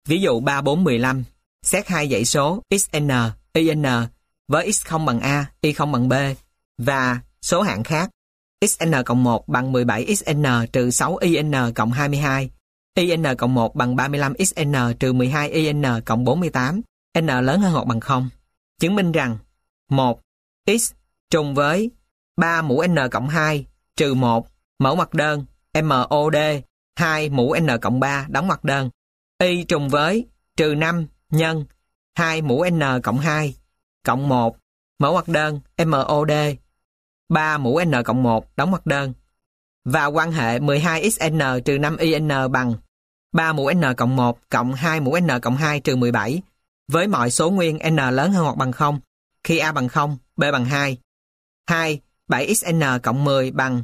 Ví dụ 3, 4, 15. Xét hai dãy số xn, yn với x không bằng a, y không bằng b và số hạng khác. Xn cộng 1 bằng 17 xn trừ 6 yn cộng 22. In cộng 1 bằng 35 xn trừ 12 in cộng 48. N lớn hơn hoặc bằng 0. Chứng minh rằng 1. X trùng với 3 mũ n cộng 2 trừ 1 mẫu ngoặc đơn MOD 2 mũ n cộng 3 đóng ngoặc đơn. Y trùng với trừ 5 nhân 2 mũ n cộng 2 cộng 1 mẫu ngoặc đơn MOD 3 mũ n cộng 1 đóng ngoặc đơn. Và quan hệ 12xn trừ 5in bằng 3 mũ n cộng 1 cộng 2 mũ n cộng 2 trừ 17 với mọi số nguyên n lớn hơn hoặc bằng 0 khi a bằng 0, b bằng 2. 2. 7xn cộng 10 bằng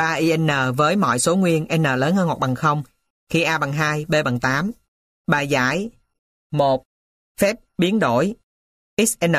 3in với mọi số nguyên n lớn hơn hoặc bằng 0 khi a bằng 2, b bằng 8. Bài giải 1. Phép biến đổi xn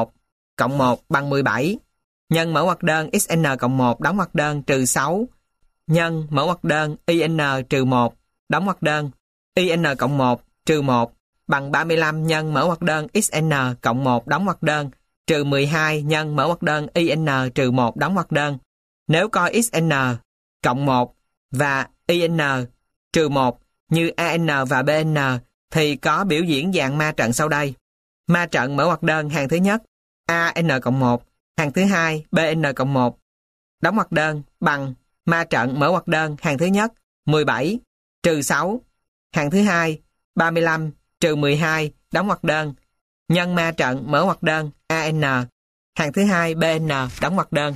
cộng 1 bằng 17 nhân mở ngoặc đơn xn cộng 1 đóng ngoặc đơn trừ 6 nhân mở ngoặc đơn in trừ 1 đóng ngoặc đơn in cộng 1 trừ 1 bằng 35 nhân mở ngoặc đơn xn cộng 1 đóng ngoặc đơn trừ 12 nhân mở ngoặc đơn in trừ 1 đóng ngoặc đơn. Nếu coi xn cộng 1 và in trừ 1 như an và bn thì có biểu diễn dạng ma trận sau đây. Ma trận mở ngoặc đơn hàng thứ nhất an cộng 1, hàng thứ hai bn cộng 1 đóng ngoặc đơn bằng ma trận mở ngoặc đơn hàng thứ nhất 17 trừ 6, hàng thứ hai 35 trừ 12 đóng ngoặc đơn nhân ma trận mở ngoặc đơn an hàng thứ hai bn đóng ngoặc đơn.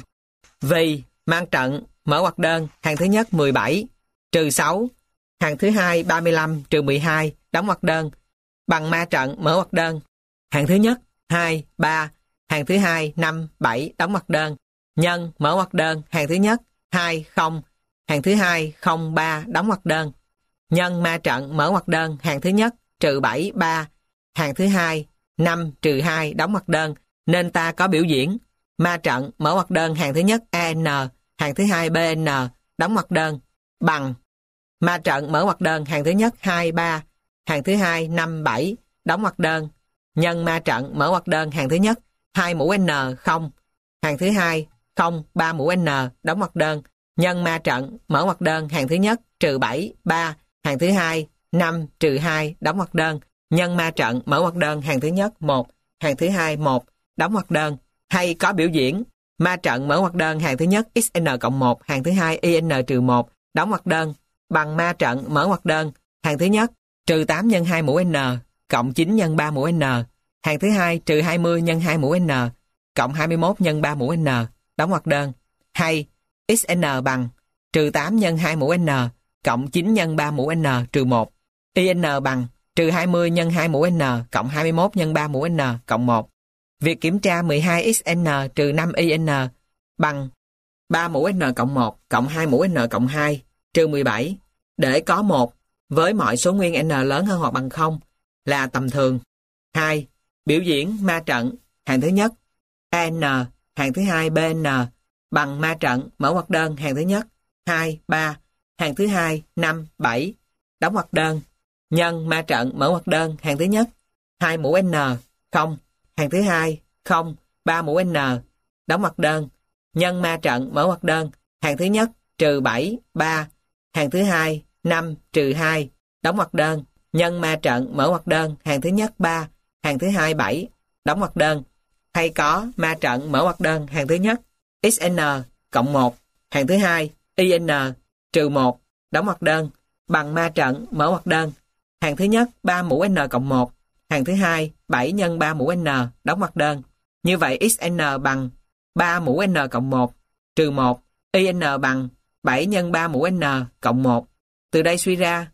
Vì ma trận mở ngoặc đơn hàng thứ nhất 17 trừ 6, hàng thứ hai 35 trừ 12 đóng ngoặc đơn bằng ma trận mở ngoặc đơn hàng thứ nhất 2, 3, hàng thứ hai 5, 7 đóng ngoặc đơn nhân mở ngoặc đơn hàng thứ nhất 2, 0, hàng thứ hai 0, 3 đóng ngoặc đơn nhân ma trận mở ngoặc đơn hàng thứ nhất trừ 7, 3, hàng thứ hai 5 trừ 2 đóng ngoặc đơn, nên ta có biểu diễn ma trận mở ngoặc đơn hàng thứ nhất an, hàng thứ hai bn đóng ngoặc đơn bằng ma trận mở ngoặc đơn hàng thứ nhất 2, 3, hàng thứ hai 5, 7 đóng ngoặc đơn nhân ma trận mở ngoặc đơn hàng thứ nhất 2 mũ n 0, hàng thứ hai 0, 3 mũ n đóng ngoặc đơn nhân ma trận mở ngoặc đơn hàng thứ nhất trừ 7, 3, hàng thứ hai 5 trừ 2 đóng ngoặc đơn nhân ma trận mở ngoặc đơn hàng thứ nhất 1, hàng thứ hai 1 đóng ngoặc đơn. Hay có biểu diễn ma trận mở ngoặc đơn hàng thứ nhất xn cộng 1, hàng thứ hai in trừ 1 đóng ngoặc đơn bằng ma trận mở ngoặc đơn hàng thứ nhất trừ 8 nhân 2 mũ n cộng 9 nhân 3 mũ n, hàng thứ hai trừ 20 nhân 2 mũ n cộng 21 nhân 3 mũ n đóng ngoặc đơn. Hay xn bằng trừ 8 nhân 2 mũ n cộng 9 nhân 3 mũ n trừ 1. In bằng trừ 20 nhân 2 mũ n cộng 21 nhân 3 mũ n cộng 1. Việc kiểm tra 12xn trừ 5in bằng 3 mũ n cộng 1 cộng 2 mũ n cộng 2 trừ 17 để có 1 với mọi số nguyên n lớn hơn hoặc bằng 0 là tầm thường. 2. Biểu diễn ma trận hàng thứ nhất an, hàng thứ hai bn bằng ma trận mở ngoặc đơn hàng thứ nhất 2, 3, hàng thứ hai 5, 7 đóng ngoặc đơn nhân ma trận mở ngoặc đơn hàng thứ nhất 2 mũ n 0, hàng thứ hai 0, 3 mũ n đóng ngoặc đơn nhân ma trận mở ngoặc đơn hàng thứ nhất trừ 7, 3, hàng thứ hai 5 trừ 2 đóng ngoặc đơn nhân ma trận mở ngoặc đơn hàng thứ nhất 3, hàng thứ hai 7 đóng ngoặc đơn. Hay có ma trận mở ngoặc đơn hàng thứ nhất xn cộng 1, hàng thứ hai in trừ 1 đóng ngoặc đơn bằng ma trận mở ngoặc đơn hàng thứ nhất 3 mũ n cộng 1, hàng thứ hai 7 nhân 3 mũ n đóng ngoặc đơn. Như vậy xn bằng 3 mũ n cộng 1 trừ 1, in bằng 7 nhân 3 mũ n cộng 1. Từ đây suy ra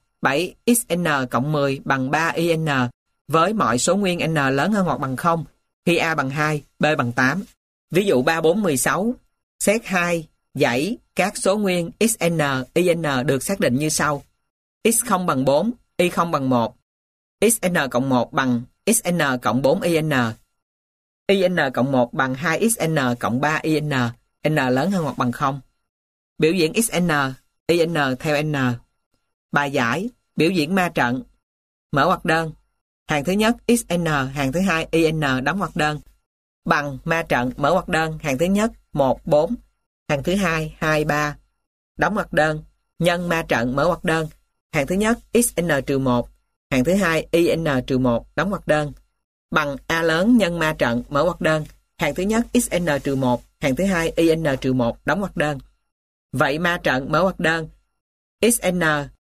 7xn cộng 10 bằng 3 in với mọi số nguyên n lớn hơn hoặc bằng 0 khi a bằng 2, b bằng 8. Ví dụ 3, 4, 16. Xét 2 dãy các số nguyên xn, in được xác định như sau. x0 bằng 4, y0 bằng 1. xn cộng 1 bằng xn cộng 4 in cộng 1 bằng 2xn cộng 3 in, n lớn hơn hoặc bằng 0. Biểu diễn xn, in theo n. Bài giải biểu diễn ma trận mở ngoặc đơn. Hàng thứ nhất XN, hàng thứ hai IN đóng ngoặc đơn. Bằng ma trận mở ngoặc đơn, hàng thứ nhất 1, 4, hàng thứ hai 2, 3 đóng ngoặc đơn. Nhân ma trận mở ngoặc đơn, hàng thứ nhất XN-1, hàng thứ hai IN-1 đóng ngoặc đơn. Bằng A lớn nhân ma trận mở ngoặc đơn, hàng thứ nhất XN-1, hàng thứ hai IN-1 đóng ngoặc đơn. Vậy ma trận mở ngoặc đơn XN,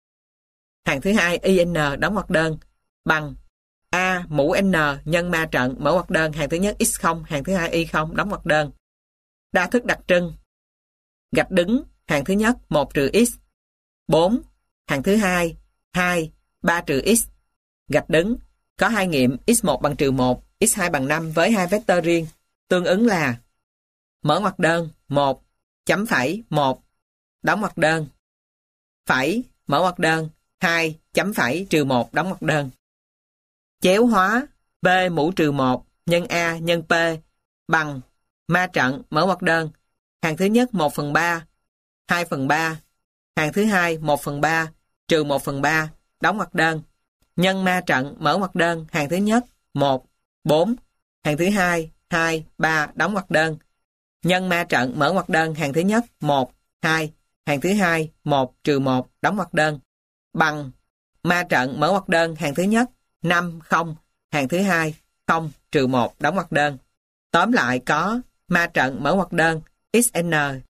hàng thứ hai IN đóng ngoặc đơn bằng A mũ N nhân ma trận mở ngoặc đơn, hàng thứ nhất X0, hàng thứ hai Y0 đóng ngoặc đơn. Đa thức đặc trưng. Gạch đứng, hàng thứ nhất 1 trừ X, 4, hàng thứ hai 2, 3 trừ X. Gạch đứng, có hai nghiệm X1 bằng trừ 1, X2 bằng 5 với hai vectơ riêng, tương ứng là mở ngoặc đơn 1, chấm phẩy 1, đóng ngoặc đơn, phẩy, mở ngoặc đơn 2, chấm phẩy trừ 1 đóng ngoặc đơn. Chéo hóa P mũ trừ 1 nhân A nhân P bằng ma trận mở ngoặc đơn, hàng thứ nhất 1/3, 2/3, hàng thứ hai 1/3 trừ 1/3 đóng ngoặc đơn. Nhân ma trận mở ngoặc đơn, hàng thứ nhất 1, 4, hàng thứ hai 2, 3 đóng ngoặc đơn. Nhân ma trận mở ngoặc đơn, hàng thứ nhất 1, 2, hàng thứ hai 1 trừ 1 đóng ngoặc đơn. Bằng ma trận mở ngoặc đơn, hàng thứ nhất 5, 0, hàng thứ hai 0 trừ 1 đóng ngoặc đơn. Tóm lại có ma trận mở ngoặc đơn XN,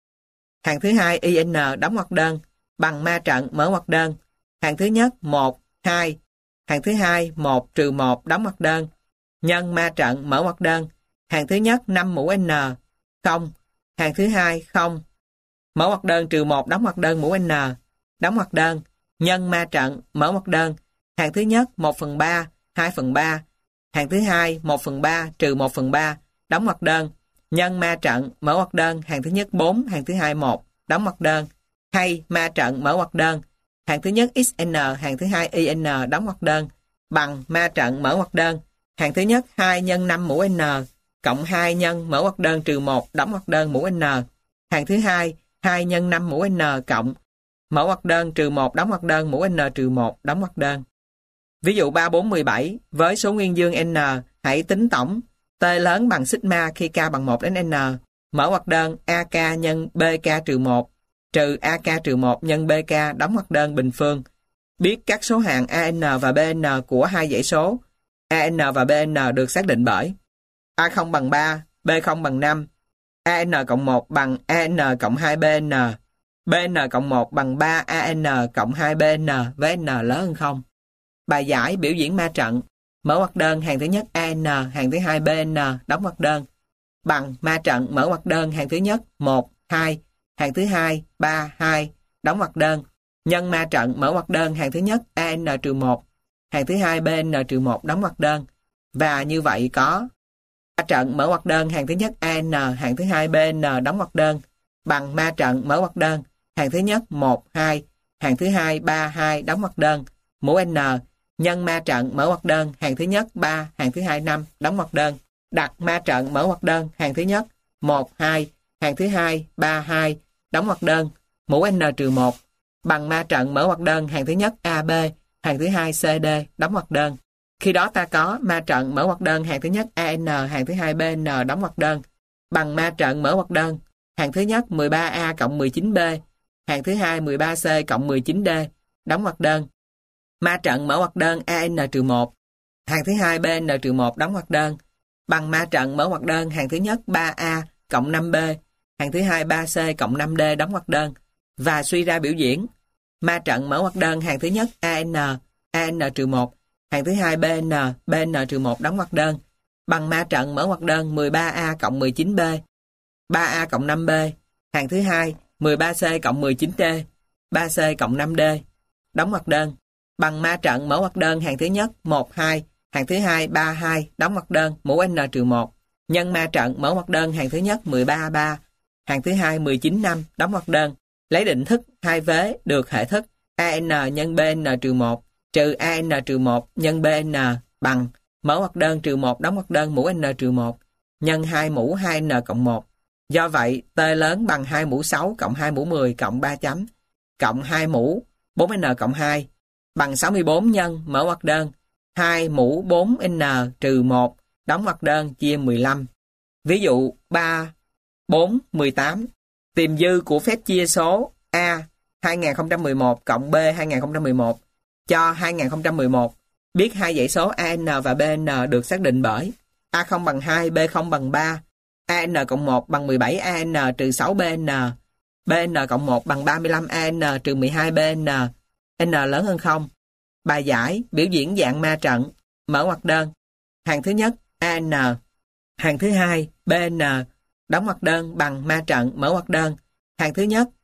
hàng thứ hai IN đóng ngoặc đơn bằng ma trận mở ngoặc đơn, hàng thứ nhất 1, 2, hàng thứ hai 1 trừ 1 đóng ngoặc đơn. Nhân ma trận mở ngoặc đơn, hàng thứ nhất 5 mũ N, 0, hàng thứ hai 0, mở ngoặc đơn trừ 1 đóng ngoặc đơn mũ N, đóng ngoặc đơn. Nhân ma trận mở ngoặc đơn, hàng thứ nhất 1/3, 2/3, hàng thứ hai 1/3 trừ 1/3 đóng ngoặc đơn. Nhân ma trận mở ngoặc đơn, hàng thứ nhất 4, hàng thứ hai 1 đóng ngoặc đơn. Hay ma trận mở ngoặc đơn, hàng thứ nhất XN, hàng thứ hai IN đóng ngoặc đơn bằng ma trận mở ngoặc đơn, hàng thứ nhất 2 nhân 5 mũ N cộng 2 nhân mở ngoặc đơn trừ 1 đóng ngoặc đơn mũ N, hàng thứ hai 2 nhân 5 mũ N cộng mở ngoặc đơn trừ 1 đóng ngoặc đơn mũ N trừ 1 đóng ngoặc đơn. Ví dụ 3, 4, 17 với số nguyên dương N, hãy tính tổng T lớn bằng sigma khi K bằng 1 đến N. Mở ngoặc đơn AK nhân BK trừ 1 trừ AK trừ 1 nhân BK đóng ngoặc đơn bình phương. Biết các số hạng AN và BN của hai dãy số AN và BN được xác định bởi A0 bằng 3, B0 bằng 5, AN cộng 1 bằng AN cộng 2BN, BN cộng 1 bằng 3 AN cộng 2BN với N lớn hơn 0. Bài giải biểu diễn ma trận mở ngoặc đơn, hàng thứ nhất AN, hàng thứ hai BN đóng ngoặc đơn bằng ma trận mở ngoặc đơn, hàng thứ nhất 1, 2, hàng thứ hai 3, 2 đóng ngoặc đơn. Nhân ma trận mở ngoặc đơn, hàng thứ nhất AN-1, hàng thứ hai BN-1 đóng ngoặc đơn. Và như vậy có ma trận mở ngoặc đơn, hàng thứ nhất AN, hàng thứ hai BN đóng ngoặc đơn bằng ma trận mở ngoặc đơn, hàng thứ nhất 1, 2, hàng thứ hai 3, 2 đóng ngoặc đơn mũ N nhân ma trận mở ngoặc đơn, hàng thứ nhất 3, hàng thứ hai 5 đóng ngoặc đơn. Đặt ma trận mở ngoặc đơn, hàng thứ nhất 1, 2, hàng thứ hai 3, 2 đóng ngoặc đơn mũ N-1 bằng ma trận mở ngoặc đơn, hàng thứ nhất AB, hàng thứ hai CD đóng ngoặc đơn. Khi đó ta có ma trận mở ngoặc đơn, hàng thứ nhất AN, hàng thứ hai BN đóng ngoặc đơn bằng ma trận mở ngoặc đơn, hàng thứ nhất 13A cộng 19B, hàng thứ hai 13C cộng 19D đóng ngoặc đơn. Ma trận mở ngoặc đơn AN-1, hàng thứ hai BN-1 đóng ngoặc đơn bằng ma trận mở ngoặc đơn, hàng thứ nhất 3A cộng 5B, hàng thứ hai 3C cộng 5D đóng ngoặc đơn. Và suy ra biểu diễn ma trận mở ngoặc đơn, hàng thứ nhất AN, AN-1, hàng thứ hai BN, BN-1 đóng ngoặc đơn bằng ma trận mở ngoặc đơn 13A cộng 19B, 3A cộng 5B, hàng thứ hai 13C cộng 19D, 3C cộng 5D đóng ngoặc đơn bằng ma trận mở ngoặc đơn, hàng thứ nhất 1, 2, hàng thứ hai 3, 2 đóng ngoặc đơn mũ N-1 nhân ma trận mở ngoặc đơn, hàng thứ nhất 13, 3, hàng thứ hai 19, 5 đóng ngoặc đơn. Lấy định thức hai vế được hệ thức AN nhân BN-1 trừ AN-1 nhân BN bằng mở ngoặc đơn trừ 1 đóng ngoặc đơn mũ N-1 nhân 2 mũ 2N cộng 1. Do vậy, T lớn bằng 2 mũ 6 cộng 2 mũ 10 cộng 3 chấm cộng 2 mũ 4N cộng 2 bằng 64 nhân mở ngoặc đơn 2 mũ 4n trừ 1 đóng ngoặc đơn chia 15. Ví dụ 3, 4, 18. Tìm dư của phép chia số A 2011 cộng B 2011 cho 2011. Biết hai dãy số AN và BN được xác định bởi A không bằng 2, B không bằng 3, AN cộng 1 bằng 17 AN trừ 6 BN, BN cộng 1 bằng 35 AN trừ 12 BN, N lớn hơn 0. Bài giải biểu diễn dạng ma trận, mở ngoặc đơn. Hàng thứ nhất AN, hàng thứ hai BN, đóng ngoặc đơn bằng ma trận, mở ngoặc đơn. Hàng thứ nhất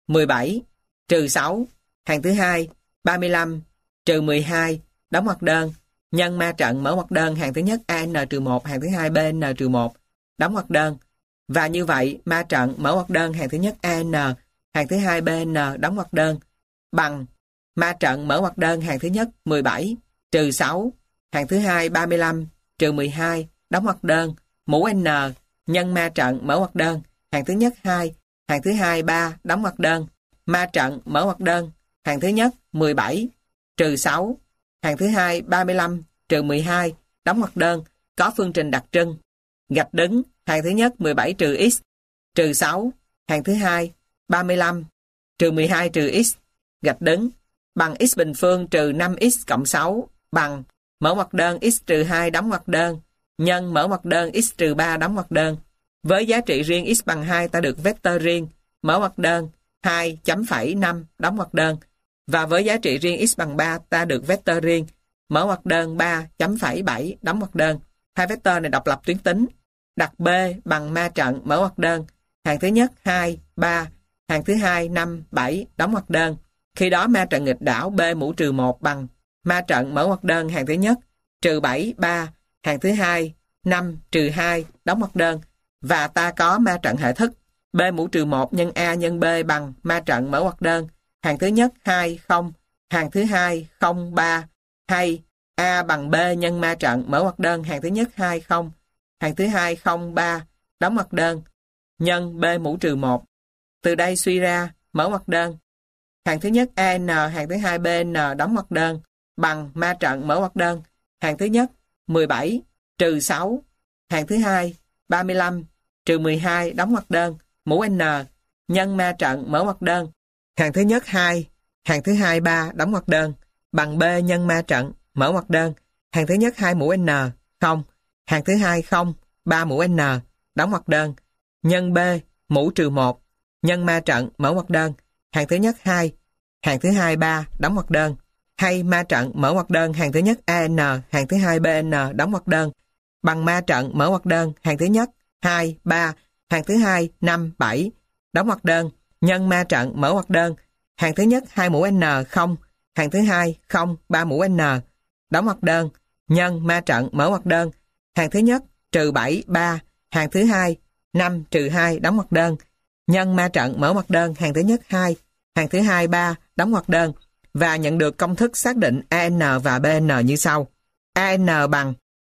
17 trừ 6, hàng thứ hai 35 trừ 12, đóng ngoặc đơn, nhân ma trận, mở ngoặc đơn. Hàng thứ nhất AN trừ 1, hàng thứ hai BN trừ 1, đóng ngoặc đơn. Và như vậy, ma trận, mở ngoặc đơn, hàng thứ nhất AN, hàng thứ hai BN, đóng ngoặc đơn, bằng ma trận, mở ngoặc đơn, hàng thứ nhất 17 trừ 6, hàng thứ hai 35 trừ 12, đóng ngoặc đơn, mũ N, nhân ma trận, mở ngoặc đơn, hàng thứ nhất 2, hàng thứ hai 3, đóng ngoặc đơn, ma trận, mở ngoặc đơn, hàng thứ nhất 17 trừ 6, hàng thứ hai 35 trừ 12, đóng ngoặc đơn, có phương trình đặc trưng. Gạch đứng, hàng thứ nhất 17 trừ x trừ 6, hàng thứ hai 35 trừ 12 trừ x, gạch đứng, bằng x bình phương trừ 5x cộng 6 bằng mở ngoặc đơn x trừ 2 đóng ngoặc đơn nhân mở ngoặc đơn x trừ 3 đóng ngoặc đơn. Với giá trị riêng x bằng 2 ta được vectơ riêng, mở ngoặc đơn 2 chấm phẩy 5 đóng ngoặc đơn. Và với giá trị riêng x bằng 3 ta được vectơ riêng, mở ngoặc đơn 3 chấm phẩy 7 đóng ngoặc đơn. Hai vectơ này độc lập tuyến tính. Đặt B bằng ma trận, mở ngoặc đơn, hàng thứ nhất 2, 3, hàng thứ hai 5, 7 đóng ngoặc đơn. Khi đó ma trận nghịch đảo B mũ trừ 1 bằng ma trận, mở ngoặc đơn, hàng thứ nhất trừ 7, 3, hàng thứ hai 5 trừ 2 đóng ngoặc đơn. Và ta có ma trận hệ thức B mũ trừ 1 nhân A nhân B bằng ma trận, mở ngoặc đơn, hàng thứ nhất 2, 0, hàng thứ hai 0, 3, hay A bằng B nhân ma trận, mở ngoặc đơn, hàng thứ nhất 2, 0, hàng thứ hai 0, 3, đóng ngoặc đơn, nhân B mũ trừ 1. Từ đây suy ra, mở ngoặc đơn, hàng thứ nhất AN, hàng thứ hai BN, đóng ngoặc đơn, bằng ma trận, mở ngoặc đơn, hàng thứ nhất 17 trừ 6, hàng thứ hai 35 trừ 12 đóng ngoặc đơn, mũ N, nhân ma trận, mở ngoặc đơn, hàng thứ nhất 2, hàng thứ hai 3 đóng ngoặc đơn, bằng B nhân ma trận, mở ngoặc đơn, hàng thứ nhất 2 mũ N, 0, hàng thứ hai 0, 3 mũ N, đóng ngoặc đơn, nhân B mũ trừ 1, nhân ma trận, mở ngoặc đơn, hàng thứ nhất 2, hàng thứ hai 3 đóng ngoặc đơn, hay ma trận, mở ngoặc đơn, hàng thứ nhất AN, hàng thứ hai BN, đóng ngoặc đơn, bằng ma trận, mở ngoặc đơn, hàng thứ nhất 2, 3, hàng thứ hai 5, 7 đóng ngoặc đơn, nhân ma trận, mở ngoặc đơn, hàng thứ nhất 2 mũ N, 0, hàng thứ hai 0, 3 mũ N, đóng ngoặc đơn, nhân ma trận, mở ngoặc đơn, hàng thứ nhất trừ 7, 3, hàng thứ hai 5 trừ 2 đóng ngoặc đơn, nhân ma trận, mở ngoặc đơn, hàng thứ nhất 2, hàng thứ hai 3 đóng ngoặc đơn. Và nhận được công thức xác định AN và BN như sau. AN bằng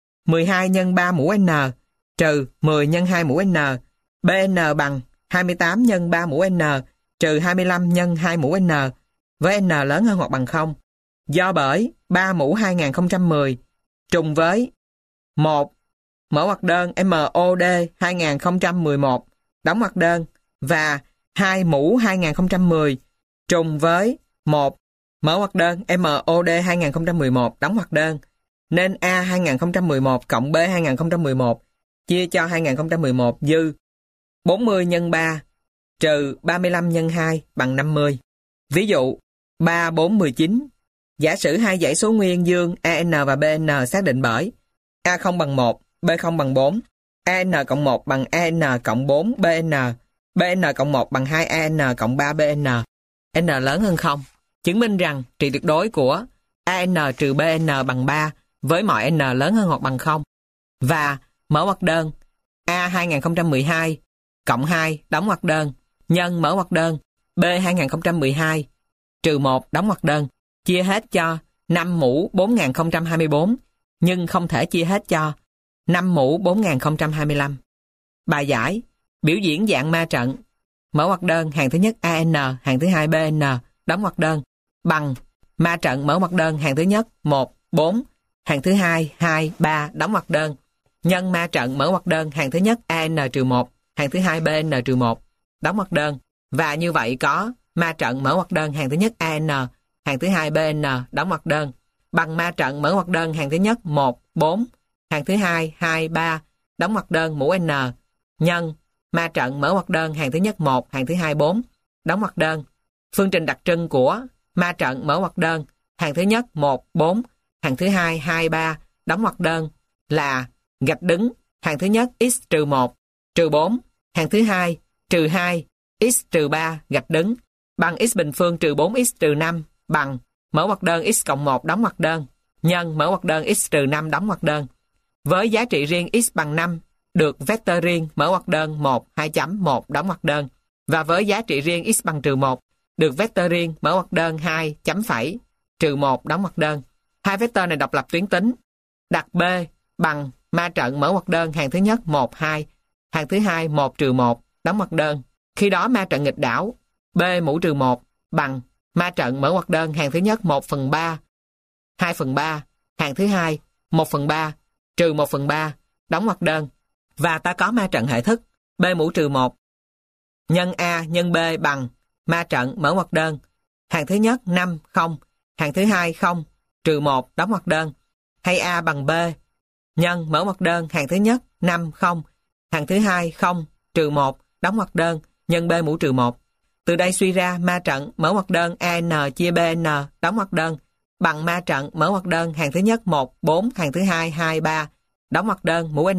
12 nhân 3 mũ N trừ 10 nhân 2 mũ N, BN bằng 28 nhân 3 mũ N trừ 25 nhân 2 mũ N, với N lớn hơn hoặc bằng 0. Do bởi 3 mũ 2010 trùng với 1 mở ngoặc đơn MOD 2011 đóng ngoặc đơn và 2 mũ 2010 trùng với 1 mở ngoặc đơn MOD 2011 đóng ngoặc đơn, nên A 2011 cộng B 2011 chia cho 2011 dư 40 nhân 3 trừ 35 nhân 2 bằng 50. Ví dụ 3, 4, 19. Giả sử hai dãy số nguyên dương AN và BN xác định bởi A không bằng 1, B không bằng 4, AN cộng 1 bằng AN cộng 4 BN, BN cộng 1 bằng 2 AN cộng 3 BN, N lớn hơn 0. Chứng minh rằng trị tuyệt đối của AN trừ BN bằng 3 với mọi N lớn hơn hoặc bằng 0. Và mở ngoặc đơn A 2012 cộng 2 đóng ngoặc đơn nhân mở ngoặc đơn B 2012 trừ 1 đóng ngoặc đơn chia hết cho 5 mũ 4024 nhưng không thể chia hết cho 5 mũ 4025. Bài giải biểu diễn dạng ma trận, mở ngoặc đơn, hàng thứ nhất AN, hàng thứ hai BN, đóng ngoặc đơn, bằng ma trận, mở ngoặc đơn, hàng thứ nhất 1, 4, hàng thứ hai 2, 3 đóng ngoặc đơn, nhân ma trận mở ngoặc đơn hàng thứ nhất AN-1, hàng thứ hai BN-1 đóng ngoặc đơn. Và như vậy có ma trận mở ngoặc đơn hàng thứ nhất AN, hàng thứ hai BN đóng ngoặc đơn, bằng ma trận mở ngoặc đơn hàng thứ nhất 1, 4, hàng thứ hai 2, 3 đóng ngoặc đơn mũ N, nhân ma trận mở ngoặc đơn hàng thứ nhất 1, hàng thứ hai 4 đóng ngoặc đơn. Phương trình đặc trưng của ma trận mở ngoặc đơn hàng thứ nhất 1, 4, hàng thứ hai 2, 3 đóng ngoặc đơn là gạch đứng hàng thứ nhất x trừ 1 trừ 4, hàng thứ hai trừ 2 x trừ 3 gạch đứng bằng x bình phương trừ 4x trừ 5 bằng mở ngoặc đơn x cộng 1 đóng ngoặc đơn nhân mở ngoặc đơn x trừ 5 đóng ngoặc đơn. Với giá trị riêng x bằng 5 được vectơ riêng mở ngoặc đơn 1, 2 chấm 1 đóng ngoặc đơn, và với giá trị riêng x bằng trừ 1 được vectơ riêng mở ngoặc đơn 2 chấm phẩy trừ 1 đóng ngoặc đơn. Hai vectơ này độc lập tuyến tính. Đặt B bằng ma trận mở ngoặc đơn hàng thứ nhất 1, 2, hàng thứ hai 1 trừ 1 đóng ngoặc đơn. Khi đó ma trận nghịch đảo B mũ trừ 1 bằng ma trận mở ngoặc đơn hàng thứ nhất 1/3, 2/3, hàng thứ hai 1/3 trừ 1/3 đóng ngoặc đơn. Và ta có ma trận hệ thức B mũ trừ 1 nhân A nhân B bằng ma trận mở ngoặc đơn hàng thứ nhất 5, 0, hàng thứ hai 0, trừ 1 đóng ngoặc đơn, hay A bằng B nhân mở ngoặc đơn hàng thứ nhất 5, 0, hàng thứ hai 0, trừ 1 đóng ngoặc đơn nhân B mũ trừ 1. Từ đây suy ra ma trận mở ngoặc đơn AN chia BN đóng ngoặc đơn bằng ma trận mở ngoặc đơn hàng thứ nhất 1, 4, hàng thứ hai 2, 3 đóng ngoặc đơn mũ N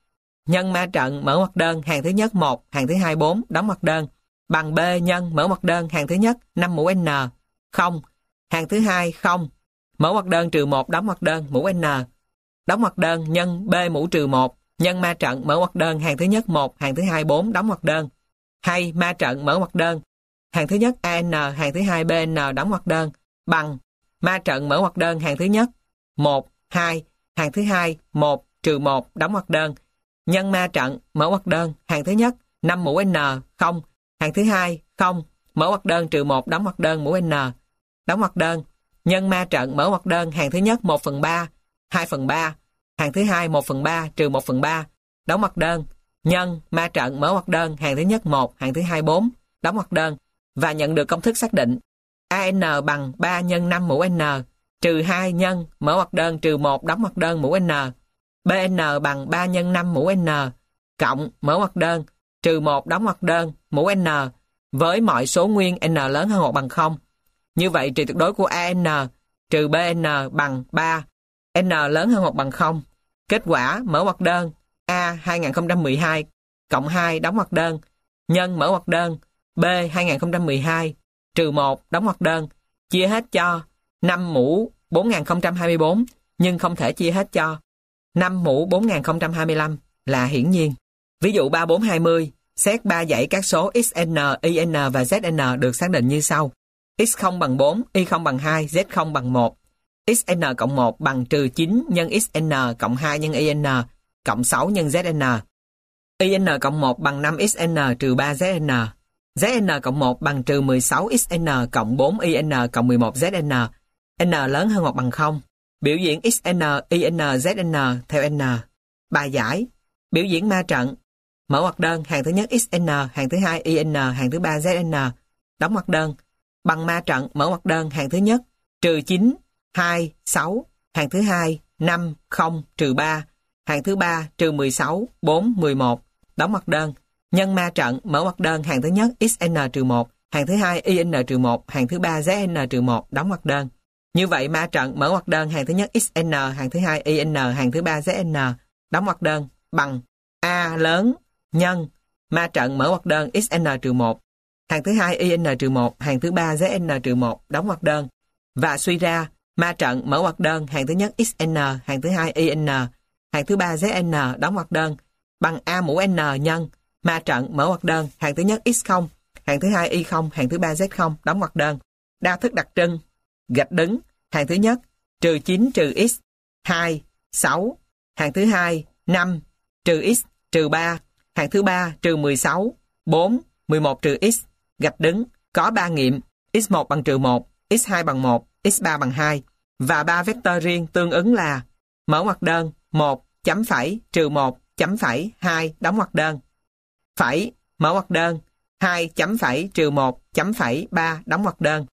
nhân ma trận mở ngoặc đơn hàng thứ nhất 1, hàng thứ hai 4 đóng ngoặc đơn bằng B nhân mở ngoặc đơn hàng thứ nhất 5 mũ N 0, hàng thứ hai 0, mở ngoặc đơn trừ 1 đóng ngoặc đơn mũ N đóng ngoặc đơn nhân B mũ trừ 1 nhân ma trận mở ngoặc đơn hàng thứ nhất 1, hàng thứ hai 4 đóng ngoặc đơn, hay ma trận mở ngoặc đơn hàng thứ nhất AN, hàng thứ hai BN đóng ngoặc đơn bằng ma trận mở ngoặc đơn hàng thứ nhất 1, 2, hàng thứ hai 1 trừ 1 đóng ngoặc đơn nhân ma trận mở ngoặc đơn hàng thứ nhất 5 mũ N 0, hàng thứ hai 0, mở ngoặc đơn trừ 1 đóng ngoặc đơn mũ N đóng ngoặc đơn nhân ma trận mở ngoặc đơn hàng thứ nhất 1/3, 2/3, hàng thứ hai 1/3 trừ 1/3 đóng ngoặc đơn nhân ma trận mở ngoặc đơn hàng thứ nhất 1, hàng thứ hai 4 đóng ngoặc đơn, và nhận được công thức xác định AN bằng 3 nhân 5 mũ N trừ 2 nhân mở ngoặc đơn trừ 1 đóng ngoặc đơn mũ N, BN bằng 3 nhân 5 mũ N cộng mở ngoặc đơn trừ 1 đóng ngoặc đơn mũ N với mọi số nguyên N lớn hơn hoặc bằng 0. Như vậy trị tuyệt đối của AN trừ BN bằng 3, N lớn hơn hoặc bằng 0. Kết quả mở ngoặc đơn A 2012 cộng 2 đóng ngoặc đơn nhân mở ngoặc đơn B 2012 trừ 1 đóng ngoặc đơn chia hết cho 5 mũ 4024, nhưng không thể chia hết cho 5 mũ 4025 là hiển nhiên. Ví dụ 3420, xét 3 dãy các số XN, YN và ZN được xác định như sau. X0 bằng 4, Y0 bằng 2, Z0 bằng 1. XN cộng 1 bằng trừ 9 nhân XN cộng 2 nhân YN cộng 6 nhân ZN. YN cộng 1 bằng 5XN trừ 3ZN. ZN cộng 1 bằng trừ 16XN cộng 4YN cộng 11ZN. N lớn hơn hoặc bằng 0. Biểu diễn XN, YN, ZN theo N. Bài giải. Biểu diễn ma trận. Mở ngoặc đơn hàng thứ nhất XN, hàng thứ hai YN, hàng thứ ba ZN. Đóng ngoặc đơn. Bằng ma trận mở ngoặc đơn hàng thứ nhất trừ 9, 2, 6, hàng thứ hai 5, 0, trừ 3, hàng thứ ba trừ 16, 4, 11. Đóng ngoặc đơn. Nhân ma trận mở ngoặc đơn hàng thứ nhất XN trừ 1, hàng thứ hai YN trừ 1, hàng thứ ba ZN trừ 1. Đóng ngoặc đơn. Như vậy ma trận mở ngoặc đơn hàng thứ nhất XN, hàng thứ hai YN, hàng thứ ba ZN. Đóng ngoặc đơn bằng A lớn nhân ma trận mở ngoặc đơn XN trừ 1, hàng thứ hai YN trừ 1, hàng thứ ba ZN trừ 1. Đóng ngoặc đơn. Và suy ra ma trận mở ngoặc đơn hàng thứ nhất XN, hàng thứ hai YN, hàng thứ ba ZN. Đóng ngoặc đơn bằng A mũ N nhân ma trận mở ngoặc đơn hàng thứ nhất X0, hàng thứ hai Y0, hàng thứ ba Z0. Đóng ngoặc đơn. Đa thức đặc trưng gạch đứng hàng thứ nhất trừ 9 trừ X 2, 6, hàng thứ hai 5 trừ X trừ 3, hàng thứ ba trừ 16, 4, 11 trừ X gạch đứng có 3 nghiệm X1 bằng trừ 1, X2 bằng 1, X3 bằng 2 và 3 vectơ riêng tương ứng là mở ngoặc đơn, 1, chấm phẩy, trừ 1, chấm phẩy, 2, đóng ngoặc đơn. Phẩy, mở ngoặc đơn, 2, chấm phẩy, trừ 1, chấm phẩy, 3, đóng ngoặc đơn.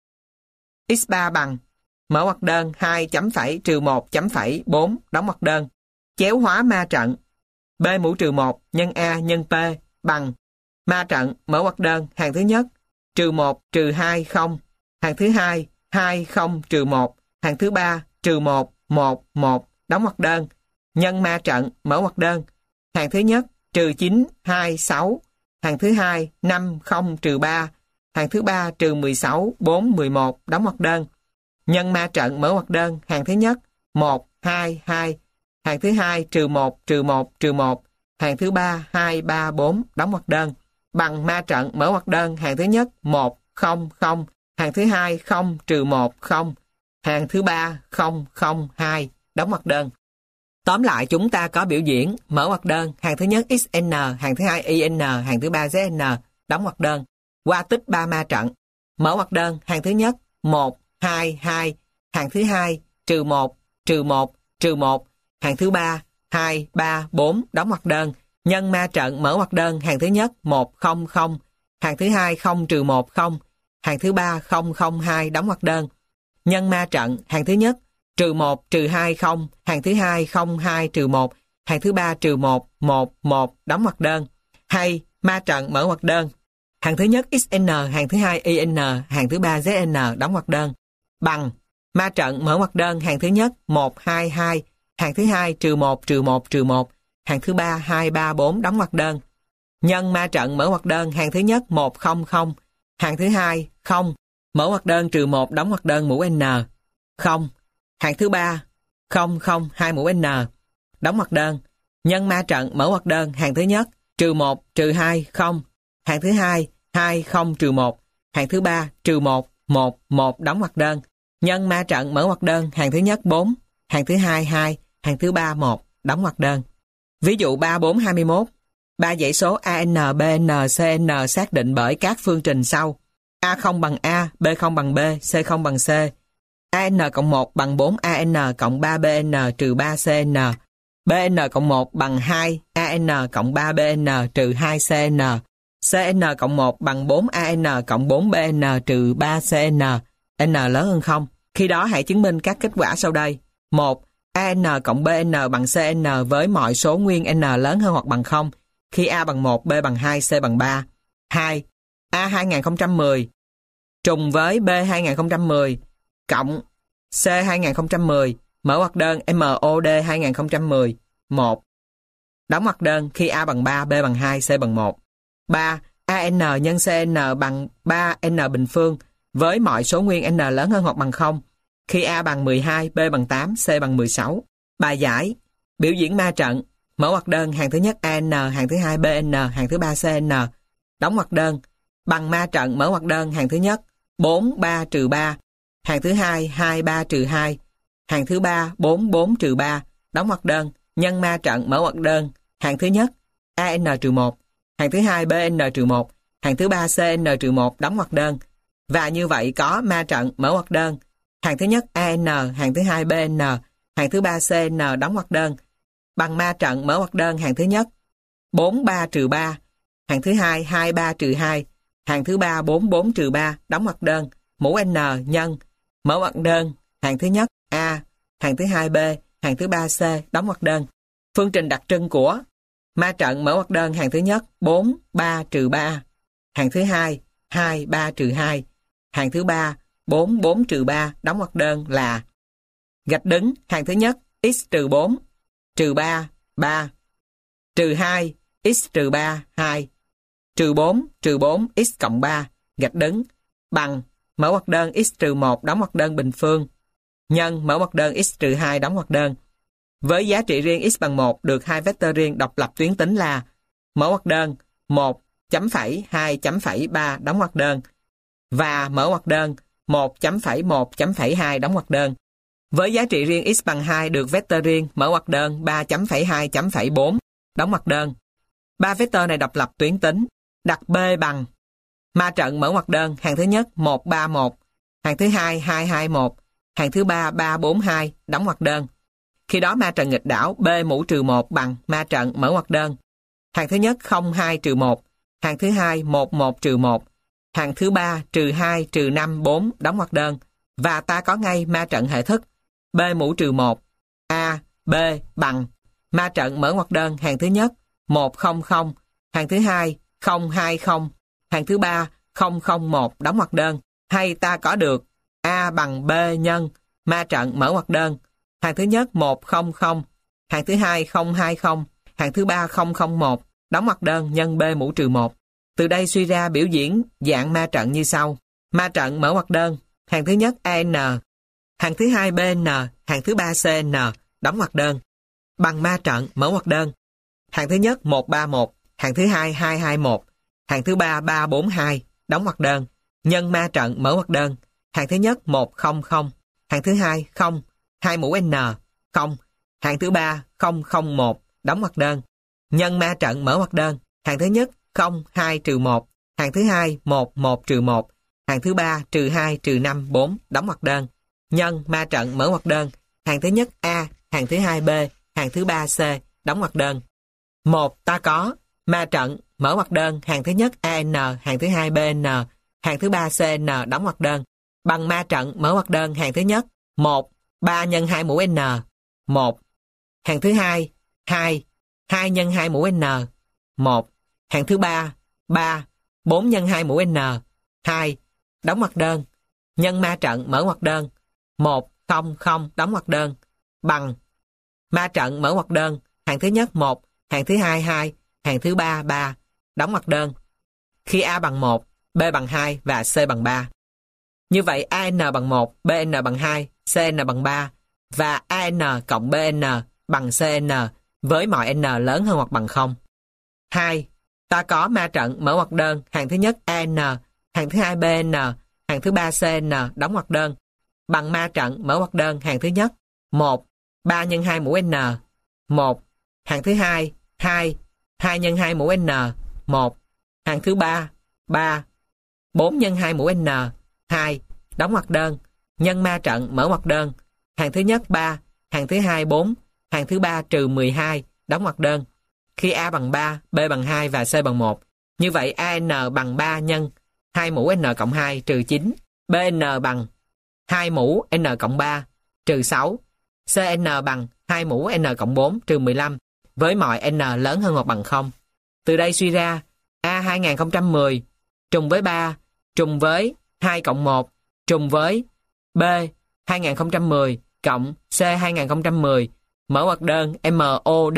x3 bằng, mở ngoặc đơn, 2, chấm phẩy, trừ 1, chấm phẩy, 4, đóng ngoặc đơn. Chéo hóa ma trận. B mũ trừ 1 nhân A nhân P bằng ma trận, mở ngoặc đơn, hàng thứ nhất, trừ 1, trừ 2, 0. Hàng thứ hai, 2, 0, trừ 1. Hàng thứ ba, trừ 1, 1, 1, đóng ngoặc đơn. Nhân ma trận, mở ngoặc đơn. Hàng thứ nhất, trừ 9, 2, 6. Hàng thứ hai, 5, 0, trừ 3. Hàng thứ ba, trừ 16, 4, 11, đóng ngoặc đơn. Nhân ma trận, mở ngoặc đơn. Hàng thứ nhất, 1, 2, 2. Hàng thứ hai, trừ 1, trừ 1, trừ 1. Hàng thứ ba, 2, 3, 4, đóng ngoặc đơn. Bằng ma trận, mở ngoặc đơn. Hàng thứ nhất, 1, 0, 0. Hàng thứ hai, 0, trừ 1, 0. Hàng thứ ba, 0, 0, 2, đóng ngoặc đơn. Tóm lại chúng ta có biểu diễn, mở ngoặc đơn, hàng thứ nhất XN, hàng thứ hai IN, hàng thứ ba ZN, đóng ngoặc đơn. Qua tích 3 ma trận. Mở ngoặc đơn, hàng thứ nhất, 1, 2, 2. Hàng thứ hai, trừ 1, trừ 1, trừ 1. Hàng thứ ba, 2, 3, 4, đóng ngoặc đơn. Nhân ma trận, mở ngoặc đơn, hàng thứ nhất, 1, 0, 0. Hàng thứ hai, 0, trừ 1, 0. Hàng thứ ba, 0, 0, 2, đóng ngoặc đơn. Nhân ma trận, hàng thứ nhất, trừ 1, trừ 2, 0. Hàng thứ hai, 0, 2, trừ 1. Hàng thứ ba, trừ 1, 1, 1, đóng ngoặc đơn. Hay, ma trận, mở ngoặc đơn. Hàng thứ nhất XN, hàng thứ hai IN, hàng thứ ba ZN, đóng ngoặc đơn. Bằng, ma trận, mở ngoặc đơn, hàng thứ nhất, 1, 2, 2. Hàng thứ hai, trừ 1, trừ 1, trừ 1. Hàng thứ ba, 2, 3, 4, đóng ngoặc đơn. Nhân ma trận, mở ngoặc đơn, hàng thứ nhất, 1, 0, 0. Hàng thứ hai, 0. Mở ngoặc đơn, trừ 1, đóng ngoặc đơn, mũ N. 0. Hàng thứ ba, 0, 0, 2 mũ N. Đóng ngoặc đơn. Nhân ma trận, mở ngoặc đơn, hàng thứ nhất, trừ 1, trừ 2, 0. Hàng thứ hai, 2, 0, trừ 1. Hàng thứ ba, trừ 1, 1, 1, đóng ngoặc đơn. Nhân ma trận, mở ngoặc đơn, hàng thứ nhất, 4. Hàng thứ hai, 2. Hàng thứ ba, 1, đóng ngoặc đơn. Ví dụ 3, 4, 21. 3 dãy số AN, BN, CN xác định bởi các phương trình sau. A0 bằng A, B0 bằng B, C0 bằng C. AN cộng 1 bằng 4AN cộng 3BN trừ 3CN. BN cộng 1 bằng 2 AN cộng 3BN trừ 2CN. CN cộng 1 bằng 4AN cộng 4BN trừ 3CN. N lớn hơn 0. Khi đó hãy chứng minh các kết quả sau đây. 1. AN cộng BN bằng CN với mọi số nguyên N lớn hơn hoặc bằng 0. Khi A bằng 1, B bằng 2, C bằng 3. 2. A 2010 trùng với B 2010 cộng C 2010, mở ngoặc đơn MOD 2010. 1. Đóng ngoặc đơn khi A bằng 3, B bằng 2, C bằng 1. 3. AN nhân CN bằng 3N bình phương với mọi số nguyên N lớn hơn hoặc bằng 0. Khi A bằng 12, B bằng 8, C bằng 16. Bài giải. Biểu diễn ma trận. Mở ngoặc đơn hàng thứ nhất AN, hàng thứ hai BN, hàng thứ ba CN. Đóng ngoặc đơn. Bằng ma trận mở ngoặc đơn hàng thứ nhất 4, 3 trừ 3. Hàng thứ hai 2, 3 trừ 2. Hàng thứ ba 4, 4 trừ 3. Đóng ngoặc đơn. Nhân ma trận mở ngoặc đơn. Hàng thứ nhất AN trừ 1. Hàng thứ hai BN trừ 1. Hàng thứ ba CN trừ 1. Đóng ngoặc đơn. Và như vậy có ma trận mở ngoặc đơn. Hàng thứ nhất AN, hàng thứ hai BN, hàng thứ ba CN đóng ngoặc đơn. Bằng ma trận mở ngoặc đơn hàng thứ nhất 4, 3 trừ 3. Hàng thứ hai 2, 3 trừ 2. Hàng thứ ba 4, 4 trừ 3 đóng ngoặc đơn. Mũ N nhân mở ngoặc đơn hàng thứ nhất A, hàng thứ hai B, hàng thứ ba C đóng ngoặc đơn. Phương trình đặc trưng của ma trận mở ngoặc đơn hàng thứ nhất 4, 3 trừ 3. Hàng thứ hai 2, 3 trừ 2. Hàng thứ ba 4, 4 trừ 3 đóng ngoặc đơn là gạch đứng hàng thứ nhất x trừ 4 trừ 3 3 trừ 2 x trừ 3 2 trừ 4 x cộng 3 gạch đứng bằng mở ngoặc đơn x trừ 1 đóng ngoặc đơn bình phương nhân mở ngoặc đơn x trừ 2 đóng ngoặc đơn. Với giá trị riêng x bằng 1 được hai vectơ riêng độc lập tuyến tính là mở ngoặc đơn 1 chấm phẩy 2 chấm phẩy 3 đóng ngoặc đơn và mở ngoặc đơn 1 chấm phẩy 1 chấm phẩy 2 đóng ngoặc đơn. Với giá trị riêng x bằng 2 được vectơ riêng mở ngoặc đơn 3 chấm phẩy 2 chấm phẩy 4 đóng ngoặc đơn. Ba vectơ này độc lập tuyến tính. Đặt B bằng ma trận mở ngoặc đơn hàng thứ nhất 1 3 1, hàng thứ hai 2 2 1, hàng thứ ba 3 4 2 đóng ngoặc đơn. Khi đó ma trận nghịch đảo B mũ trừ 1 bằng ma trận mở ngoặc đơn. Hàng thứ nhất 0, 2 trừ 1. Hàng thứ hai 1, 1 trừ 1. Hàng thứ ba trừ 2 trừ 5, 4 đóng ngoặc đơn. Và ta có ngay ma trận hệ thức B mũ trừ 1. A, B bằng ma trận mở ngoặc đơn hàng thứ nhất 1, 0, 0. Hàng thứ hai 0, 2, 0. Hàng thứ ba 0, 0, 1 đóng ngoặc đơn. Hay ta có được A bằng B nhân ma trận mở ngoặc đơn. Hàng thứ nhất 1, 0, 0. Hàng thứ hai 0, 2, 0. Hàng thứ ba 0, 0, 1 đóng ngoặc đơn nhân B mũ trừ 1. Từ đây suy ra biểu diễn dạng ma trận như sau. Ma trận mở ngoặc đơn. Hàng thứ nhất AN. Hàng thứ hai BN. Hàng thứ ba CN đóng ngoặc đơn. Bằng ma trận mở ngoặc đơn. Hàng thứ nhất 1, 3, 1. Hàng thứ hai 2, 2, 1. Hàng thứ ba 3, 4, 2 đóng ngoặc đơn. Nhân ma trận mở ngoặc đơn. Hàng thứ nhất 1, 0, 0. Hàng thứ hai 0. 2 mũ N 0. Hàng thứ ba 0, 0, 1 đóng ngoặc đơn. Nhân ma trận mở ngoặc đơn. Hàng thứ nhất 0, 2 trừ 1. Hàng thứ hai 1, 1 trừ 1. Hàng thứ ba trừ 2 trừ 5, 4 đóng ngoặc đơn. Nhân ma trận mở ngoặc đơn. Hàng thứ nhất A, hàng thứ hai B, hàng thứ ba C đóng ngoặc đơn. 1. Ta có ma trận mở ngoặc đơn hàng thứ nhất AN, hàng thứ hai BN, hàng thứ ba CN đóng ngoặc đơn. Bằng ma trận mở ngoặc đơn hàng thứ nhất 1, 3 nhân 2 mũ N 1. Hàng thứ hai 2, 2 nhân 2 mũ N 1. Hàng thứ ba 3, 4 nhân 2 mũ N 2 đóng ngoặc đơn. Nhân ma trận mở ngoặc đơn 1, 0, 0 đóng ngoặc đơn. Bằng ma trận mở ngoặc đơn hàng thứ nhất 1, hàng thứ hai 2, hàng thứ ba 3 đóng ngoặc đơn. Khi A bằng 1, B bằng 2 và C bằng 3. Như vậy AN bằng 1, BN bằng 2, CN bằng 3 và AN cộng BN bằng CN với mọi N lớn hơn hoặc bằng 0. 2. Ta có ma trận mở ngoặc đơn hàng thứ nhất AN, hàng thứ hai BN, hàng thứ ba CN đóng ngoặc đơn. Bằng ma trận mở ngoặc đơn hàng thứ nhất 1, 3 nhân 2 mũ N 1. Hàng thứ hai 2, 2 nhân 2 mũ N 1. Hàng thứ ba 3, 4 nhân 2 mũ N 2 đóng ngoặc đơn. Nhân ma trận mở ngoặc đơn. Hàng thứ nhất 3, hàng thứ hai 4, hàng thứ ba trừ 12 đóng ngoặc đơn. Khi A bằng 3, B bằng 2 và C bằng 1. Như vậy AN bằng 3 nhân 2 mũ N cộng 2 trừ 9. BN bằng 2 mũ N cộng 3 trừ 6. CN bằng 2 mũ N cộng 4 trừ 15 với mọi N lớn hơn hoặc bằng 0. Từ đây suy ra A 2010 trùng với 3 trùng với 2 cộng 1 trùng với B 2010 cộng C 2010 mở ngoặc đơn MOD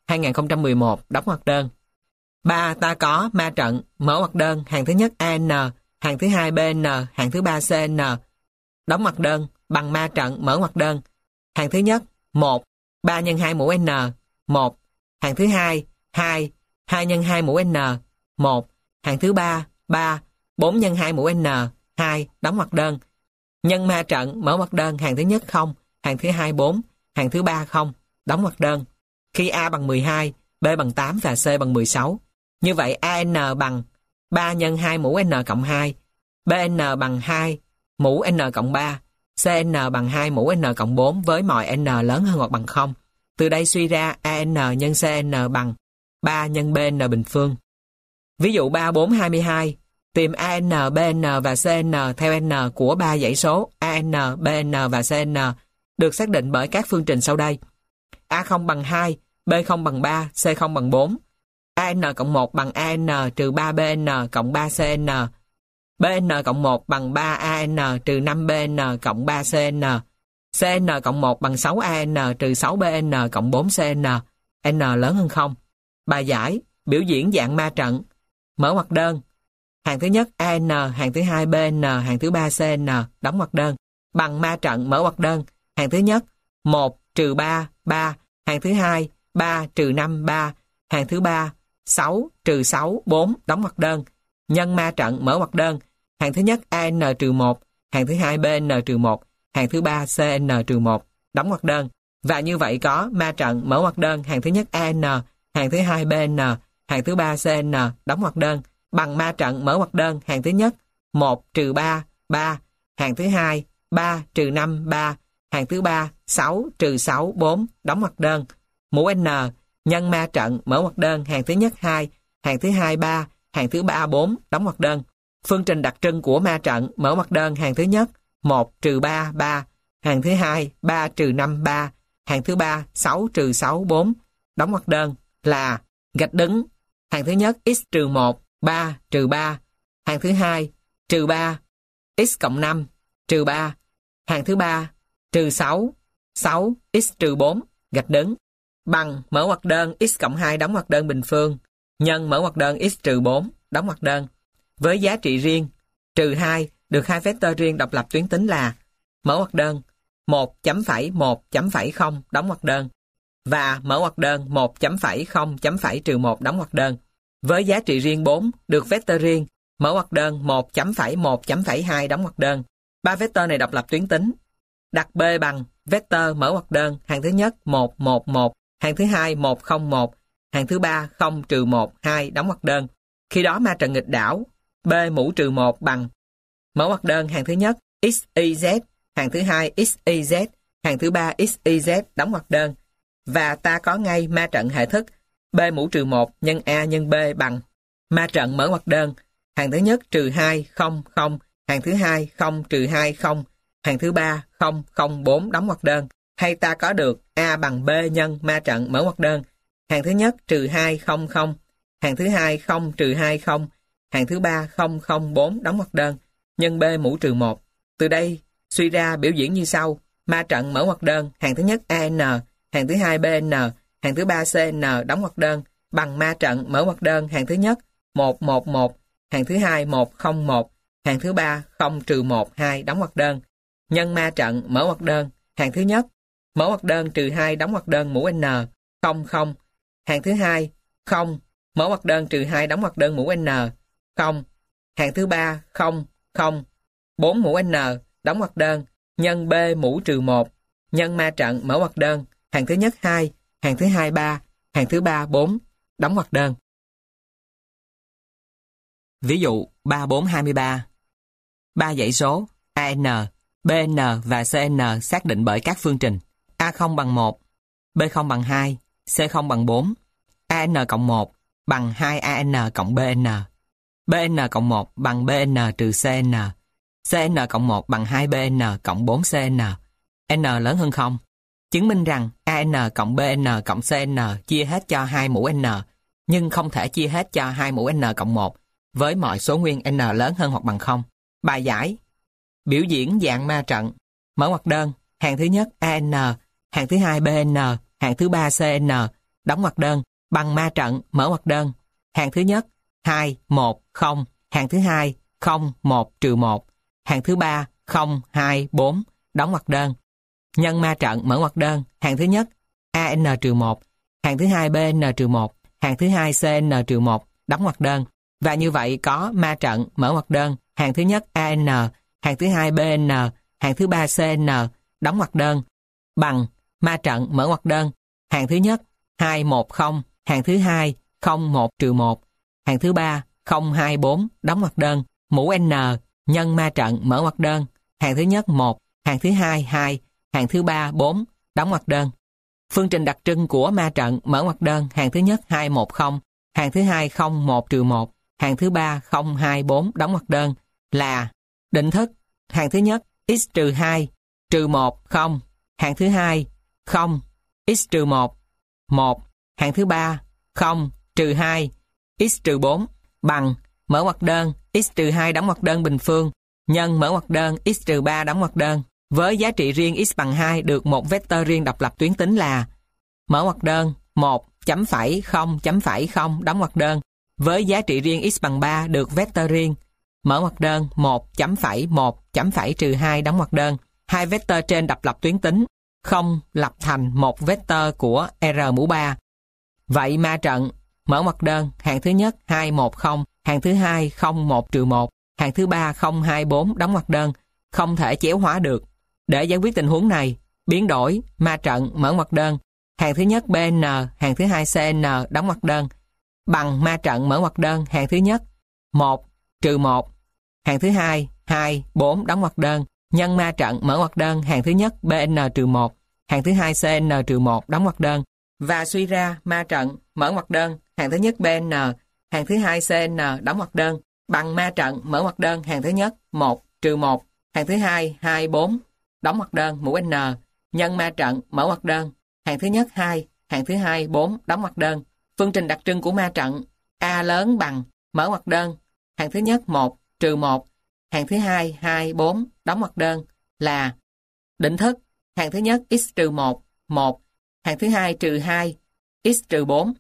2011 đóng ngoặc đơn. 3. Ta có ma trận mở ngoặc đơn hàng thứ nhất AN, hàng thứ hai BN, hàng thứ ba CN đóng ngoặc đơn bằng ma trận mở ngoặc đơn. Hàng thứ nhất 1, 3 nhân 2 mũ N 1. Hàng thứ hai 2, 2 nhân 2 mũ N 1. Hàng thứ ba 3, 4 nhân 2 mũ N 2 đóng ngoặc đơn. Nhân ma trận mở ngoặc đơn hàng thứ nhất 0, hàng thứ hai 4, hàng thứ ba 0 đóng ngoặc đơn. Khi A bằng 12, B bằng 8 và C bằng 16. Như vậy AN bằng 3 nhân 2 mũ N cộng 2, BN bằng 2 mũ N cộng 3, CN bằng 2 mũ N cộng 4 với mọi N lớn hơn hoặc bằng 0. Từ đây suy ra AN nhân CN bằng 3 nhân BN bình phương. Ví dụ 3, 4, 22. Tìm AN, BN và CN theo N của 3 dãy số AN, BN và CN được xác định bởi các phương trình sau đây. A0 bằng 2, B0 bằng 3, C0 bằng 4. AN cộng 1 bằng AN trừ 3BN cộng 3CN. BN cộng 1 bằng 3AN trừ 5BN cộng 3CN. CN cộng 1 bằng 6AN trừ 6BN cộng 4CN. N lớn hơn 0. Bài giải biểu diễn dạng ma trận. Mở ngoặc đơn. Hàng thứ nhất AN, hàng thứ hai BN, hàng thứ ba CN đóng ngoặc đơn. Bằng ma trận mở ngoặc đơn. Hàng thứ nhất 1 trừ 3, 3. Hàng thứ hai 3 trừ 5, 3. Hàng thứ ba 6 trừ 6, 4 đóng ngoặc đơn. Nhân ma trận mở ngoặc đơn. Hàng thứ nhất AN trừ 1, hàng thứ hai BN trừ 1, hàng thứ ba CN trừ 1 đóng ngoặc đơn. Và như vậy có ma trận mở ngoặc đơn hàng thứ nhất AN, hàng thứ hai BN, hàng thứ ba CN đóng ngoặc đơn. Bằng ma trận mở ngoặc đơn hàng thứ nhất 1 trừ 3, 3. Hàng thứ hai 3 trừ 5, 3. Hàng thứ ba 6 trừ 6, 4, đóng ngoặc đơn. Mũ N nhân ma trận, mở ngoặc đơn, hàng thứ nhất 2, hàng thứ hai 3, hàng thứ ba 4, đóng ngoặc đơn. Phương trình đặc trưng của ma trận, mở ngoặc đơn, hàng thứ nhất 1 trừ 3, 3, hàng thứ hai 3 trừ 5, 3, hàng thứ ba 6 trừ 6, 4, đóng ngoặc đơn là gạch đứng. Hàng thứ nhất x trừ 1, 3 trừ 3, hàng thứ hai trừ 3, x cộng 5 trừ 3, hàng thứ ba trừ 6, 6 x trừ 4, gạch đứng, bằng mở ngoặc đơn x cộng 2 đóng ngoặc đơn bình phương nhân mở ngoặc đơn x trừ 4 đóng ngoặc đơn với giá trị riêng trừ 2 được hai vectơ riêng độc lập tuyến tính là mở ngoặc đơn 1 chấm phẩy 1 chấm phẩy 0 đóng ngoặc đơn và mở ngoặc đơn 1 chấm phẩy 0 chấm phẩy trừ 1 đóng ngoặc đơn với giá trị riêng 4 được vectơ riêng mở ngoặc đơn 1 chấm phẩy 1 chấm phẩy 2 đóng ngoặc đơn. Ba vectơ này độc lập tuyến tính. Đặt B bằng vector mở ngoặc đơn, hàng thứ nhất 1 1 1, hàng thứ hai 1 0 1, hàng thứ ba 0 trừ 1 2 đóng ngoặc đơn. Khi đó ma trận nghịch đảo B mũ trừ 1 bằng mở ngoặc đơn hàng thứ nhất x y z, hàng thứ hai x y z, hàng thứ ba x y z đóng ngoặc đơn. Và ta có ngay ma trận hệ thức B mũ trừ 1 nhân A nhân B bằng ma trận mở ngoặc đơn hàng thứ nhất trừ 2 0 0, hàng thứ hai 0 trừ 2 0, hàng thứ ba 0 0 4 đóng ngoặc đơn. Hay ta có được A bằng B nhân ma trận mở ngoặc đơn hàng thứ nhất trừ 2 0 0, hàng thứ hai 0 trừ 2 0, hàng thứ ba 0 0 4 đóng ngoặc đơn nhân B mũ trừ 1. Từ đây suy ra biểu diễn như sau: ma trận mở ngoặc đơn hàng thứ nhất AN, hàng thứ hai BN, hàng thứ ba CN đóng ngoặc đơn bằng ma trận mở ngoặc đơn hàng thứ nhất 1 1 1, hàng thứ hai 1 0 1, hàng thứ ba 0 trừ 1 2 đóng ngoặc đơn nhân ma trận mở ngoặc đơn hàng thứ nhất mở ngoặc đơn trừ 2 đóng ngoặc đơn mũ N 0 0, hàng thứ hai 0 mở ngoặc đơn trừ 2 đóng ngoặc đơn mũ N 0, hàng thứ ba 0 0 4 mũ N đóng ngoặc đơn nhân B mũ trừ 1 nhân ma trận mở ngoặc đơn hàng thứ nhất 2, hàng thứ hai 3, hàng thứ ba 4 đóng ngoặc đơn. Ví dụ 3423. Ba dãy số AN, BN và CN xác định bởi các phương trình A0 bằng 1, B0 bằng 2, C0 bằng 4, AN cộng 1 bằng 2AN cộng BN, BN cộng 1 bằng BN trừ CN, CN cộng 1 bằng 2BN cộng 4CN, N lớn hơn 0. Chứng minh rằng AN cộng BN cộng CN chia hết cho 2 mũ N, nhưng không thể chia hết cho 2 mũ N cộng 1 với mọi số nguyên N lớn hơn hoặc bằng 0. Bài giải: biểu diễn dạng ma trận mở ngoặc đơn hàng thứ nhất AN, hàng thứ hai BN, hàng thứ ba CN đóng ngoặc đơn bằng ma trận mở ngoặc đơn hàng thứ nhất 2 1 0, hàng thứ hai 0 1 trừ 1, hàng thứ ba 0 2 4 đóng ngoặc đơn nhân ma trận mở ngoặc đơn hàng thứ nhất AN trừ 1, hàng thứ hai BN trừ 1, hàng thứ hai CN trừ 1 đóng ngoặc đơn. Và như vậy có ma trận mở ngoặc đơn hàng thứ nhất AN, hàng thứ hai BN, hàng thứ ba CN đóng ngoặc đơn bằng ma trận mở ngoặc đơn hàng thứ nhất 2 1 0, hàng thứ hai 0 1 trừ 1, hàng thứ ba 0 2 4 đóng ngoặc đơn mũ N nhân ma trận mở ngoặc đơn hàng thứ nhất 1, hàng thứ hai 2, hàng thứ ba 4 đóng ngoặc đơn. Phương trình đặc trưng của ma trận mở ngoặc đơn hàng thứ nhất 2 1 0, hàng thứ hai 0 1 trừ 1, hàng thứ ba 0 2 4 đóng ngoặc đơn là định thức hàng thứ nhất x trừ 2 trừ 1 0, hàng thứ hai 0 x trừ 1 1, hàng thứ ba 0 trừ 2 x trừ 4 bằng mở ngoặc đơn x trừ 2 đóng ngoặc đơn bình phương nhân mở ngoặc đơn x trừ 3 đóng ngoặc đơn với giá trị riêng x bằng 2 được một vectơ riêng độc lập tuyến tính là mở ngoặc đơn 1 chấm phẩy 0 chấm phẩy 0 đóng ngoặc đơn với giá trị riêng x bằng 3 được vectơ riêng mở ngoặc đơn 1 chấm phẩy 1 chấm phẩy trừ 2 đóng ngoặc đơn. Hai vectơ trên độc lập tuyến tính không lập thành một vectơ của R mũ 3. Vậy ma trận mở ngoặc đơn hàng thứ nhất 2 1 0, hàng thứ hai 0 1 trừ 1, hàng thứ ba 0 2 4 đóng ngoặc đơn không thể chéo hóa được. Để giải quyết tình huống này, biến đổi ma trận mở ngoặc đơn hàng thứ nhất BN, hàng thứ hai CN đóng ngoặc đơn bằng ma trận mở ngoặc đơn hàng thứ nhất 1 trừ 1, hàng thứ hai 2 4 đóng ngoặc đơn nhân ma trận mở ngoặc đơn hàng thứ nhất BN trừ 1, hàng thứ hai CN-1 đóng ngoặc đơn. Và suy ra ma trận mở ngoặc đơn hàng thứ nhất BN, hàng thứ hai CN đóng ngoặc đơn bằng ma trận mở ngoặc đơn hàng thứ nhất 1 trừ 1, hàng thứ hai 2 4 đóng ngoặc đơn mũ N nhân ma trận mở ngoặc đơn hàng thứ nhất 2, hàng thứ hai 4 đóng ngoặc đơn. Phương trình đặc trưng của ma trận A lớn bằng mở ngoặc đơn hàng thứ nhất 1 trừ 1, hàng thứ hai 2 4 đóng ngoặc đơn là định thức hàng thứ nhất x trừ 1 1, hàng thứ hai trừ 2 x trừ 4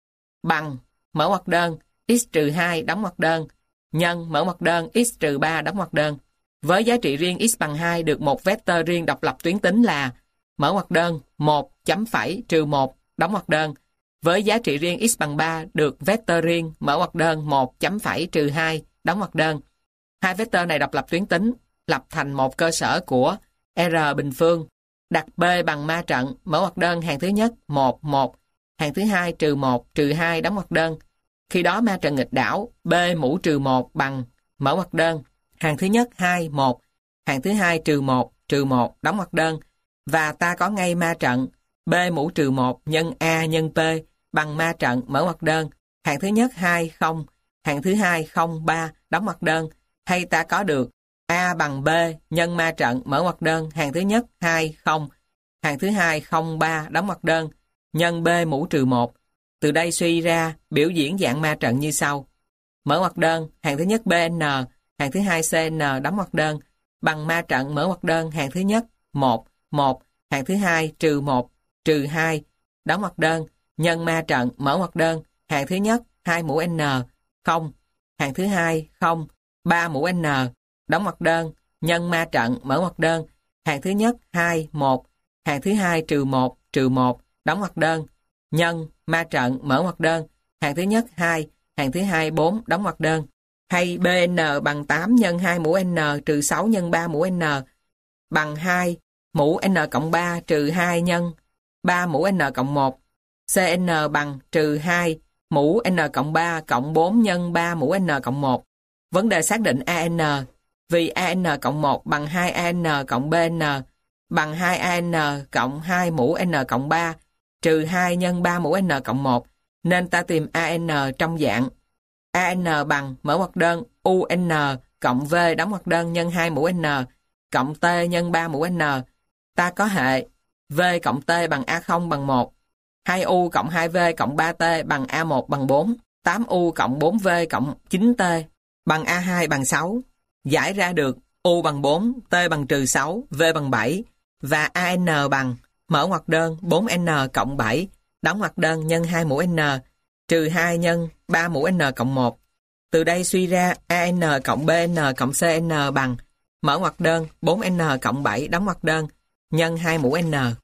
bằng mở ngoặc đơn x trừ 2 đóng ngoặc đơn nhân mở ngoặc đơn x trừ 3 đóng ngoặc đơn. Với giá trị riêng x bằng 2 được một vector riêng độc lập tuyến tính là mở ngoặc đơn 1 chấm phẩy trừ 1 đóng ngoặc đơn. Với giá trị riêng x bằng 3 được vector riêng mở ngoặc đơn 1 chấm phẩy trừ 2 đóng ngoặc đơn. Hai vector này độc lập tuyến tính lập thành một cơ sở của R bình phương. Đặt B bằng ma trận mở ngoặc đơn hàng thứ nhất 1 1, hàng thứ hai trừ 1 trừ 2 đóng ngoặc đơn. Khi đó ma trận nghịch đảo B mũ trừ 1 bằng mở ngoặc đơn hàng thứ nhất 2 1, hàng thứ hai trừ 1 trừ 1 đóng ngoặc đơn. Và ta có ngay ma trận B mũ trừ 1 nhân A nhân P bằng ma trận mở ngoặc đơn hàng thứ nhất 2 0, hàng thứ hai 0 3 đóng ngoặc đơn. Hay ta có được A bằng B nhân ma trận mở ngoặc đơn hàng thứ nhất 2 0, hàng thứ hai 0 3 đóng ngoặc đơn nhân B mũ trừ 1. Từ đây suy ra biểu diễn dạng ma trận như sau. Mở ngoặc đơn hàng thứ nhất BN, hàng thứ hai CN đóng ngoặc đơn bằng ma trận mở ngoặc đơn hàng thứ nhất 1 1, hàng thứ hai trừ 1 trừ 2 đóng ngoặc đơn nhân ma trận mở ngoặc đơn hàng thứ nhất 2 mũ N 0, hàng thứ hai 0 3 mũ N đóng ngoặc đơn nhân ma trận mở ngoặc đơn hàng thứ nhất 2 1, hàng thứ hai trừ 1 đóng ngoặc đơn nhân ma trận mở ngoặc đơn hàng thứ nhất 2, hàng thứ hai 4 đóng ngoặc đơn. Hay BN bằng 8 nhân 2 mũ N trừ 6 nhân 3 mũ N bằng 2 mũ N cộng 3 trừ 2 nhân 3 mũ N cộng 1. CN bằng trừ 2 mũ N cộng 3 cộng 4 nhân 3 mũ N cộng 1. Vấn đề xác định AN. Vì AN cộng 1 bằng 2 AN cộng BN bằng 2 AN cộng 2 mũ N cộng 3 trừ 2 nhân 3 mũ N cộng 1, nên ta tìm AN trong dạng AN bằng mở ngoặc đơn UN cộng V đóng ngoặc đơn nhân 2 mũ N cộng T nhân 3 mũ N. Ta có hệ V cộng T bằng A0 bằng 1, 2U cộng 2V cộng 3T bằng A1 bằng 4, 8U cộng 4V cộng 9T bằng A2 bằng 6. Giải ra được U bằng 4, T bằng trừ 6, V bằng 7 và AN bằng mở ngoặc đơn 4N cộng 7 đóng ngoặc đơn nhân 2 mũ N trừ 2 nhân 3 mũ N cộng 1. Từ đây suy ra AN cộng BN cộng CN bằng mở ngoặc đơn 4N cộng 7 đóng ngoặc đơn nhân 2 mũ N.